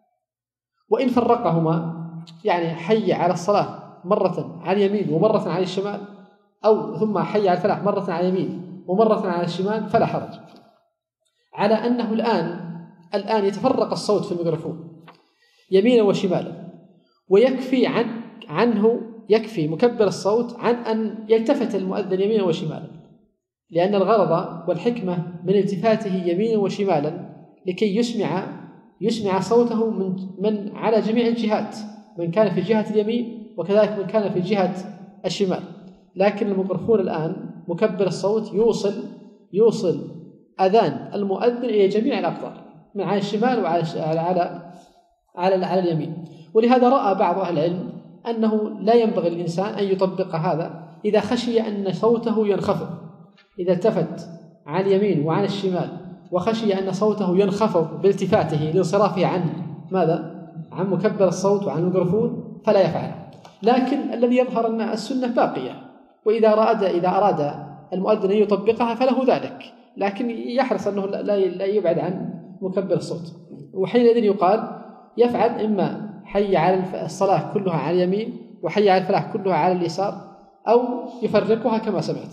وإن فرقهما، يعني حي على الصلاة مرة على اليمين ومرة على الشمال، أو ثم حي على الفلاح مرة على اليمين ومرة على الشمال، فلا حرج، على أنه الآن الآن يتفرق الصوت في الميكروفون يمينا وشمالا، ويكفي عن عنه يكفي مكبر الصوت عن أن يلتفت المؤذن يمينا وشمالا، لأن الغرض والحكمة من التفاته يمينا وشمالا لكي يسمع يسمع صوته من من على جميع الجهات، من كان في جهة اليمين وكذلك من كان في جهة الشمال. لكن الميكروفون الآن مكبر الصوت يوصل يوصل أذان المؤذن إلى جميع الأقطار من على الشمال وعلى على على, على اليمين. ولهذا رأى بعض أهل العلم أنه لا ينبغي للإنسان أن يطبق هذا إذا خشي أن صوته ينخفض، إذا التفت على اليمين وعلى الشمال وخشي أن صوته ينخفض بالتفاته لانصرافه عن ماذا؟ عن مكبر الصوت وعن الميكروفون فلا يفعل. لكن الذي يظهر أن السنة باقية، وإذا أراد إذا أراد المؤذن أن يطبقها فله ذلك، لكن يحرص أنه لا يبعد عن مكبر الصوت. وحينئذ يقال يفعل إما حي على الصلاة كلها على اليمين وحي على الفلاح كلها على اليسار، أو يفرقها كما سمعت.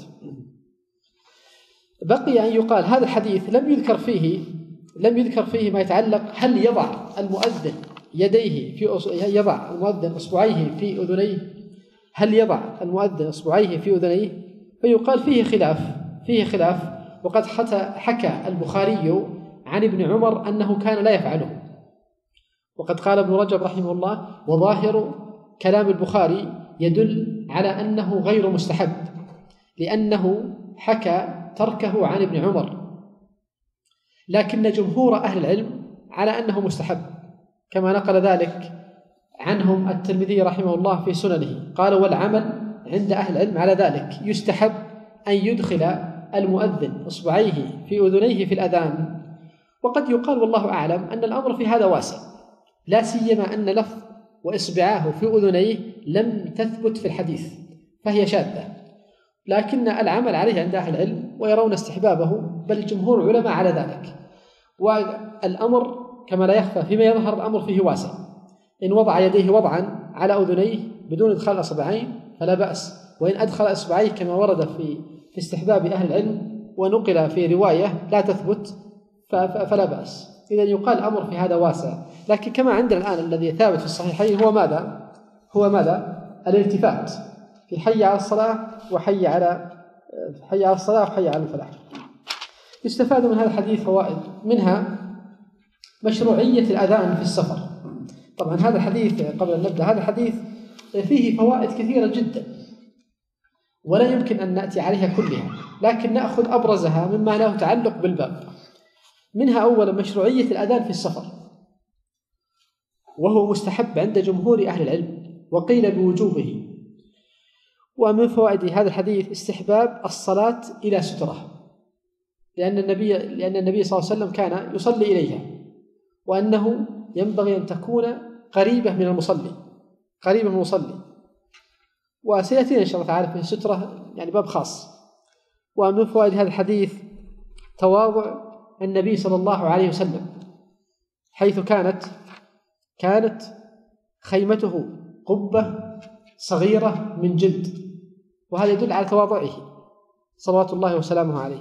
بقي أن يقال هذا الحديث لم يذكر فيه لم يذكر فيه ما يتعلق هل يضع المؤذن يديه في أص... يضع المؤذن أصبعيه في أذنيه هل يضع المؤذن أصبعيه في أذنيه فيقال فيه خلاف فيه خلاف وقد حكى البخاري عن ابن عمر أنه كان لا يفعله، وقد قال ابن رجب رحمه الله وظاهر كلام البخاري يدل على أنه غير مستحب، لأنه حكى تركه عن ابن عمر، لكن جمهور أهل العلم على أنه مستحب، كما نقل ذلك عنهم الترمذي رحمه الله في سننه، قال والعمل عند أهل العلم على ذلك، يستحب أن يدخل المؤذن إصبعيه في أذنيه في الأذان. وقد يقال والله أعلم أن الأمر في هذا واسع، لا سيما أن لفظ وإصبعاه في أذنيه لم تثبت في الحديث فهي شاذة، لكن العمل عليه عند أهل العلم ويرون استحبابه، بل جمهور العلماء على ذلك. والأمر كما لا يخفى فيما يظهر الأمر فيه واسع، إن وضع يديه وضعا على أذنيه بدون إدخال أصبعين فلا بأس، وإن أدخل أصبعيه كما ورد في في استحباب أهل العلم ونقل في رواية لا تثبت فلا بأس. إذا يقال الأمر في هذا واسع، لكن كما عندنا الآن الذي ثابت في الصحيحين هو ماذا؟ هو ماذا؟ الالتفات في حي على الصلاة وحي على حي على الصلاة وحي على الفلاح. يستفاد من هذا الحديث فوائد، منها مشروعية الأذان في السفر. طبعا هذا الحديث قبل أن نبدأ هذا الحديث فيه فوائد كثيرة جدا ولا يمكن أن نأتي عليها كلها، لكن نأخذ أبرزها مما له تعلق بالباب. منها أولا مشروعية الأذان في السفر، وهو مستحب عند جمهور أهل العلم وقيل بوجوبه. ومن فوائد هذا الحديث استحباب الصلاة إلى سترة، لأن النبي لأن النبي صلى الله عليه وسلم كان يصلي إليها، وأنه ينبغي أن تكون قريبة من المصلي قريبة من المصلي وسيأتينا إن شاء الله تعالى في السترة يعني باب خاص. ومن فوائد هذا الحديث تواضع النبي صلى الله عليه وسلم، حيث كانت كانت خيمته قبة صغيرة من جلد، وهذا يدل على تواضعه صلوات الله وسلامه عليه.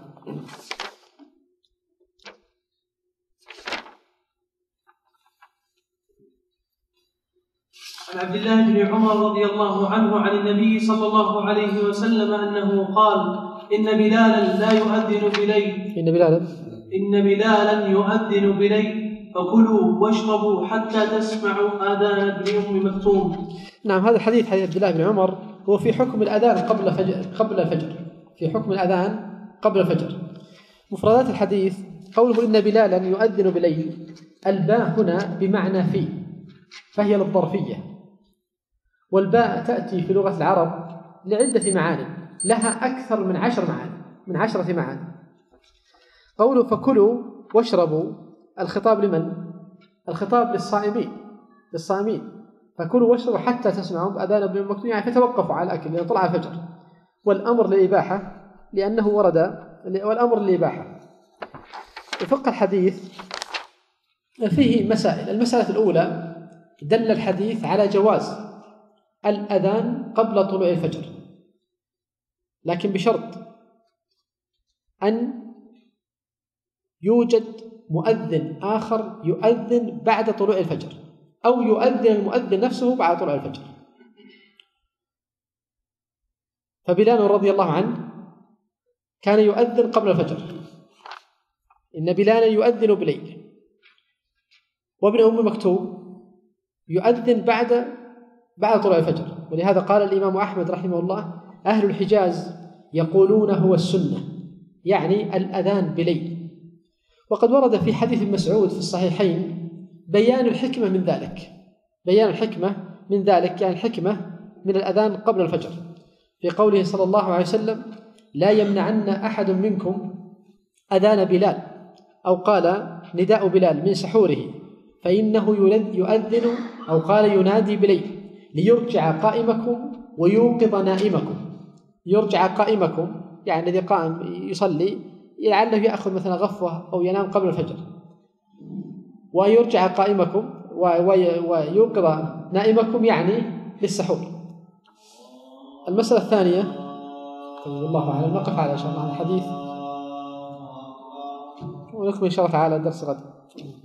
عن عبد الله بن عمر رضي الله عنه عن النبي صلى الله عليه وسلم أنه قال إن بلالا لا يؤذن بليل إن بلالا إن بلالا يؤذن بليل فكلوا واشربوا حتى تسمعوا آذان ابن أم مكتوم. نعم، هذا الحديث حديث عبد الله بن عمر هو في حكم الأذان قبل فجر قبل الفجر في حكم الأذان قبل الفجر. مفردات الحديث قوله إن بلالا يؤذن بليل، الباء هنا بمعنى في، فهي للظرفية، والباء تأتي في لغة العرب لعدة معاني لها أكثر من عشر معاني من عشرة معاني. قوله فكلوا واشربوا، الخطاب لمن؟ الخطاب للصائمين للصائمين فكلوا واشربوا حتى تسمعوا أذان ابن أم مكتوم، يعني فتوقفوا على الأكل لأن طلع الفجر. والأمر للإباحة لأنه ورد والأمر للإباحة. وفق الحديث فيه مسائل. المسألة الأولى دل الحديث على جواز الأذان قبل طلوع الفجر، لكن بشرط أن يوجد مؤذن آخر يؤذن بعد طلوع الفجر، أو يؤذن المؤذن نفسه بعد طلوع الفجر. فبلال رضي الله عنه كان يؤذن قبل الفجر، إن بلالا يؤذن بليل. وابن أم مكتوم يؤذن بعد بعد طلوع الفجر، ولهذا قال الإمام أحمد رحمه الله أهل الحجاز يقولون هو السنة، يعني الأذان بليل. وقد ورد في حديث ابن مسعود في الصحيحين بيان الحكمة من ذلك، بيان الحكمة من ذلك يعني الحكمة من الأذان قبل الفجر، في قوله صلى الله عليه وسلم: لا يمنعن أحد منكم أذان بلال، أو قال نداء بلال من سحوره، فإنه يؤذن، أو قال ينادي بليل، ليرجع قائمكم ويوقظ نائمكم. يرجع قائمكم يعني الذي قائم يصلي لعله يأخذ مثلا غفوة أو ينام قبل الفجر، ويرجع قائمكم ويوقظ نائمكم يعني للسحور. المسألة الثانية والله أعلم نقف على إن شاء الله الحديث ونكمل إن شاء الله تعالى درس غد.